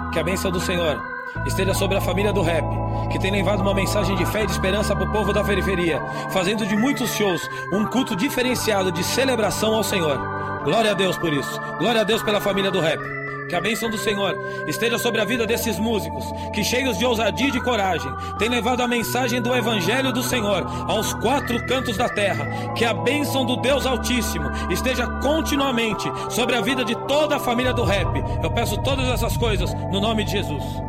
Que a bênção do Senhor esteja sobre a família do rap, que tem levado uma mensagem de fé e de esperança para o povo da periferia, fazendo de muitos shows um culto diferenciado de celebração ao Senhor. Glória a Deus por isso. Glória a Deus pela família do rap. Que a bênção do Senhor esteja sobre a vida desses músicos, que cheios de ousadia e de coragem, têm levado a mensagem do Evangelho do Senhor aos 4 cantos da terra. Que a bênção do Deus Altíssimo esteja continuamente sobre a vida de toda a família do rap. Eu peço todas essas coisas no nome de Jesus.